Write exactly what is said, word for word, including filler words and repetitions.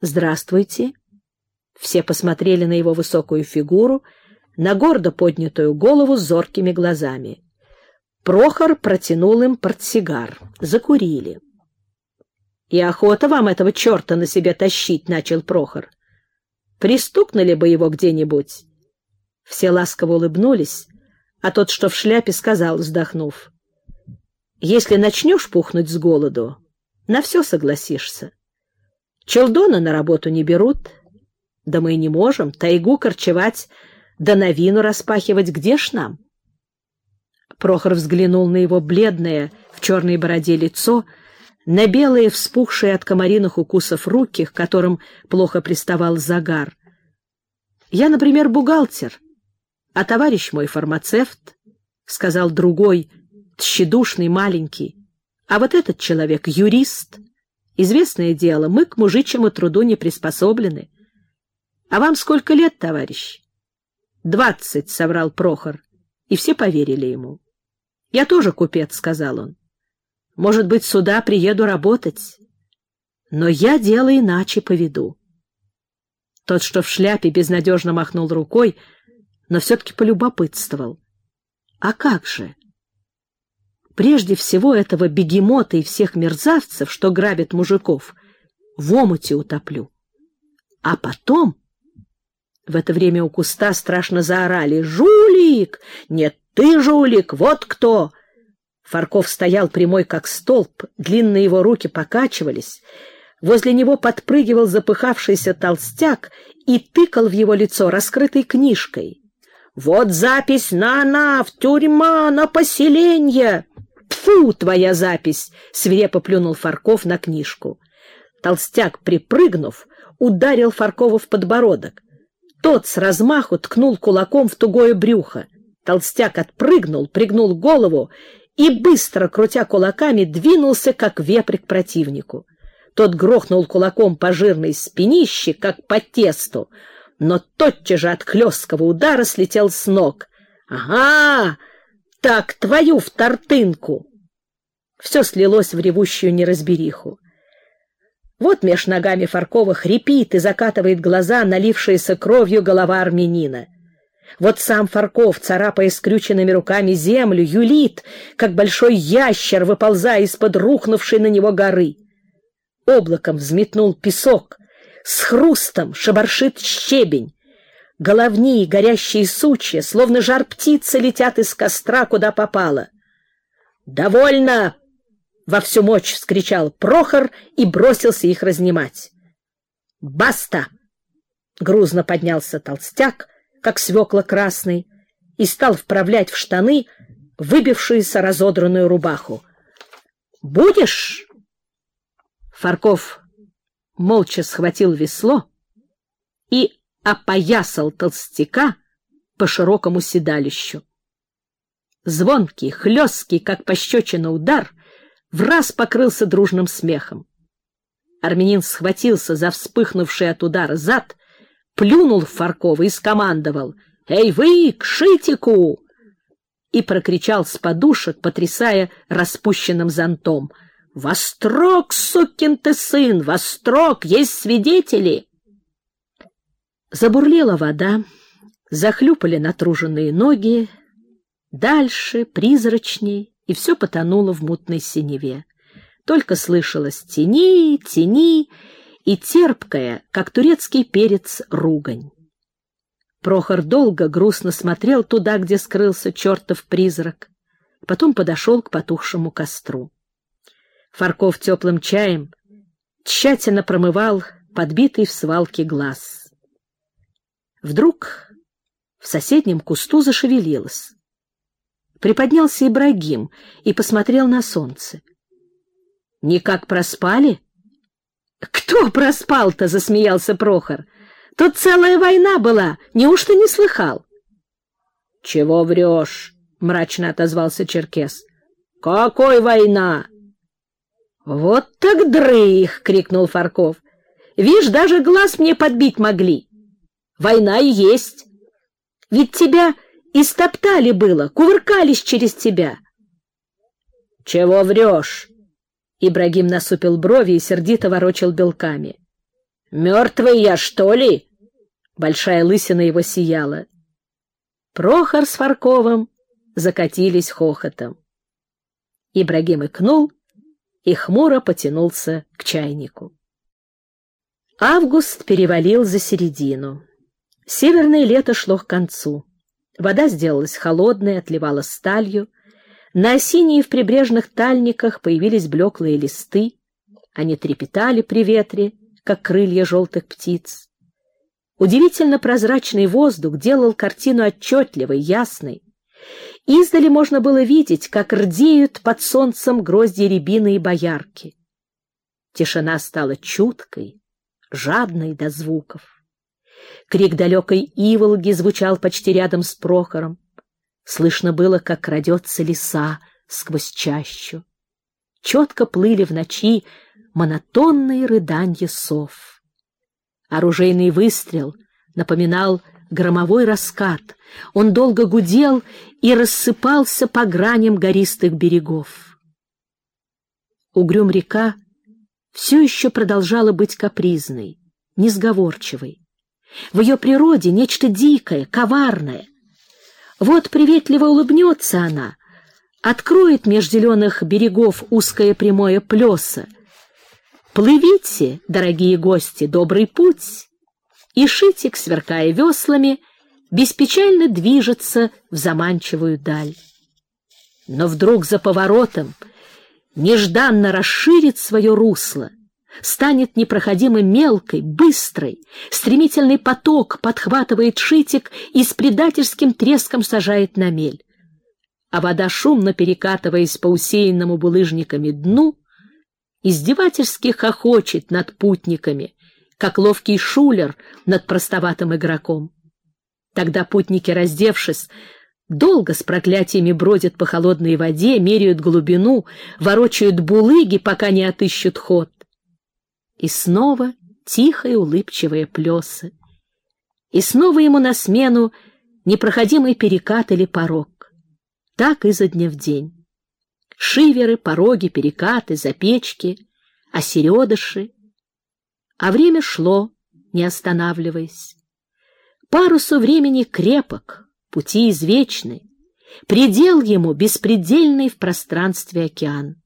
«Здравствуйте». Все посмотрели на его высокую фигуру, на гордо поднятую голову с зоркими глазами. Прохор протянул им портсигар. Закурили. «И охота вам этого черта на себе тащить», — начал Прохор. «Пристукнули бы его где-нибудь». Все ласково улыбнулись, а тот, что в шляпе, сказал, вздохнув: «Если начнешь пухнуть с голоду, на все согласишься. Челдона на работу не берут. Да мы и не можем тайгу корчевать, да новину распахивать, где ж нам?» Прохор взглянул на его бледное в черной бороде лицо, на белые, вспухшие от комариных укусов руки, к которым плохо приставал загар. «Я, например, бухгалтер, а товарищ мой фармацевт», — сказал другой, тщедушный, маленький. «А вот этот человек — юрист. Известное дело, мы к мужичьему труду не приспособлены. А вам сколько лет, товарищ?» «Двадцать», — соврал Прохор, и все поверили ему. «Я тоже купец», — сказал он. «Может быть, сюда приеду работать, но я дело иначе поведу». Тот, что в шляпе, безнадежно махнул рукой, но все-таки полюбопытствовал: «А как же? Прежде всего этого бегемота и всех мерзавцев, что грабят мужиков, в омуте утоплю. А потом...» В это время у куста страшно заорали: «Жулик! Нет, ты жулик! Вот кто!» Фарков стоял прямой, как столб, длинные его руки покачивались. Возле него подпрыгивал запыхавшийся толстяк и тыкал в его лицо раскрытой книжкой. «Вот запись на-на, в тюрьма, на поселение!» «Тьфу, твоя запись!» — свирепо плюнул Фарков на книжку. Толстяк, припрыгнув, ударил Фаркова в подбородок. Тот с размаху ткнул кулаком в тугое брюхо. Толстяк отпрыгнул, пригнул голову и, быстро крутя кулаками, двинулся, как вепрь, к противнику. Тот грохнул кулаком по жирной спинище, как по тесту, но тотчас же от хлесткого удара слетел с ног. «Ага! Так, твою в тартынку!» Все слилось в ревущую неразбериху. Вот меж ногами Фаркова хрипит и закатывает глаза налившаяся кровью голова армянина. Вот сам Фарков, царапая скрюченными руками землю, юлит, как большой ящер, выползая из-под рухнувшей на него горы. Облаком взметнул песок, с хрустом шебаршит щебень. Головни и горящие сучья, словно жар птицы, летят из костра, куда попало. «Довольно!» — во всю мощь вскричал Прохор и бросился их разнимать. «Баста!» — грузно поднялся толстяк, как свекла красный, и стал вправлять в штаны выбившуюся разодранную рубаху. «Будешь?» Фарков молча схватил весло и опоясал толстяка по широкому седалищу. Звонкий, хлесткий, как пощечина, удар враз покрылся дружным смехом. Армянин схватился за вспыхнувший от удара зад, плюнул в Фаркова и скомандовал: «Эй вы, к шитику!» и прокричал с подушек, потрясая распущенным зонтом: «Вострок, сукин ты сын! Вострок! Есть свидетели!» Забурлила вода, захлюпали натруженные ноги, дальше, призрачней, и все потонуло в мутной синеве. Только слышалось: «Тяни, тяни!» и терпкая, как турецкий перец, ругань. Прохор долго грустно смотрел туда, где скрылся чертов призрак, потом подошел к потухшему костру. Фарков теплым чаем тщательно промывал подбитый в свалке глаз. Вдруг в соседнем кусту зашевелилось. Приподнялся Ибрагим и посмотрел на солнце. — Никак проспали? — Кто проспал-то? — засмеялся Прохор. — Тут целая война была, неужто не слыхал? — Чего врешь? — мрачно отозвался черкес. — Какой война? — Вот так дрых! — крикнул Фарков. — Вишь, даже глаз мне подбить могли. Война и есть. Ведь тебя истоптали было, кувыркались через тебя. — Чего врешь? Ибрагим насупил брови и сердито ворочал белками. Мертвый я, что ли? Большая лысина его сияла. Прохор с Фарковым закатились хохотом. Ибрагим икнул и хмуро потянулся к чайнику. Август перевалил за середину. Северное лето шло к концу. Вода сделалась холодной, отливала сталью. На осине и в прибрежных тальниках появились блеклые листы. Они трепетали при ветре, как крылья желтых птиц. Удивительно прозрачный воздух делал картину отчетливой, ясной. Издали можно было видеть, как рдеют под солнцем грозди рябины и боярки. Тишина стала чуткой, жадной до звуков. Крик далекой иволги звучал почти рядом с Прохором. Слышно было, как крадется лиса сквозь чащу. Четко плыли в ночи монотонные рыданья сов. Оружейный выстрел напоминал громовой раскат. Он долго гудел и рассыпался по граням гористых берегов. Угрюм-река все еще продолжала быть капризной, несговорчивой. В ее природе нечто дикое, коварное. Вот приветливо улыбнется она, откроет меж зеленых берегов узкое прямое плесо. Плывите, дорогие гости, добрый путь, и Шитик, сверкая веслами, беспечально движется в заманчивую даль. Но вдруг за поворотом нежданно расширит свое русло, станет непроходимо мелкой, быстрой, стремительный поток подхватывает Шитик и с предательским треском сажает на мель. А вода, шумно перекатываясь по усеянному булыжниками дну, издевательски хохочет над путниками, как ловкий шулер над простоватым игроком. Тогда путники, раздевшись, долго с проклятиями бродят по холодной воде, меряют глубину, ворочают булыги, пока не отыщут ход. И снова тихое улыбчивое плесы. И снова ему на смену непроходимый перекат или порог. Так изо дня в день. Шиверы, пороги, перекаты, запечки, осередыши. А время шло, не останавливаясь. Парусу времени крепок, пути извечны, предел ему беспредельный в пространстве океан.